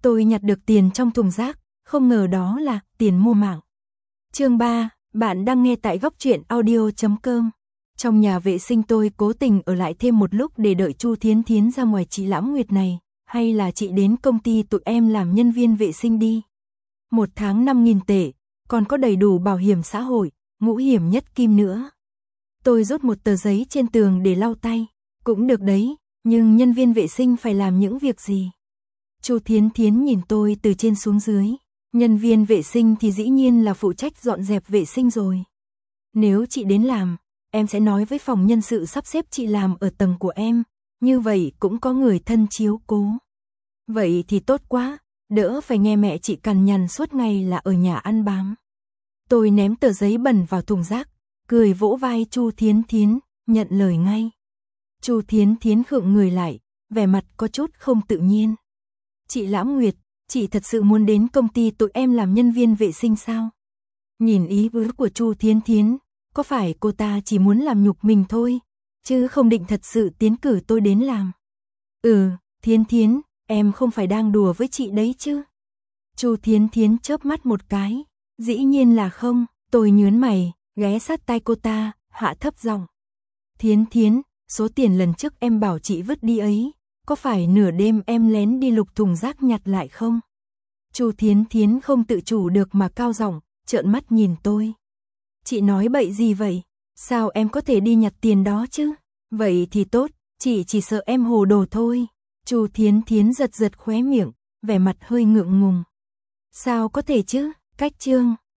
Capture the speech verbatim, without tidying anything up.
Tôi nhặt được tiền trong thùng rác, không ngờ đó là tiền mua mạng. Chương ba, bạn đang nghe tại góc truyện audio chấm com. Trong nhà vệ sinh tôi cố tình ở lại thêm một lúc để đợi Chu Thiến Thiến ra ngoài. Chị Lãm Nguyệt này, hay là chị đến công ty tụi em làm nhân viên vệ sinh đi. Một tháng năm nghìn tệ, còn có đầy đủ bảo hiểm xã hội, ngũ hiểm nhất kim nữa. Tôi rút một tờ giấy trên tường để lau tay. Cũng được đấy, nhưng nhân viên vệ sinh phải làm những việc gì? Chu Thiến Thiến nhìn tôi từ trên xuống dưới. Nhân viên vệ sinh thì dĩ nhiên là phụ trách dọn dẹp vệ sinh rồi. Nếu chị đến làm, em sẽ nói với phòng nhân sự sắp xếp chị làm ở tầng của em, như vậy cũng có người thân chiếu cố. Vậy thì tốt quá, đỡ phải nghe mẹ chị cằn nhằn suốt ngày là ở nhà ăn bám. Tôi ném tờ giấy bẩn vào thùng rác, cười vỗ vai Chu Thiến Thiến, nhận lời ngay. Chu Thiến Thiến khựng người lại, vẻ mặt có chút không tự nhiên. Chị Lãm Nguyệt, chị thật sự muốn đến công ty tụi em làm nhân viên vệ sinh sao? Nhìn ý tứ của Chu Thiến Thiến, có phải cô ta chỉ muốn làm nhục mình thôi, chứ không định thật sự tiến cử tôi đến làm? Ừ, Thiến Thiến, em không phải đang đùa với chị đấy chứ? Chu Thiến Thiến chớp mắt một cái, dĩ nhiên là không. Tôi nhướng mày, ghé sát tai cô ta, hạ thấp giọng. Thiến Thiến, số tiền lần trước em bảo chị vứt đi ấy, có phải nửa đêm em lén đi lục thùng rác nhặt lại không? Chu Thiến Thiến không tự chủ được mà cao giọng, trợn mắt nhìn tôi. Chị nói bậy gì vậy? Sao em có thể đi nhặt tiền đó chứ? Vậy thì tốt, chị chỉ sợ em hồ đồ thôi. Chu Thiến Thiến giật giật khóe miệng, vẻ mặt hơi ngượng ngùng. Sao có thể chứ? Cách chương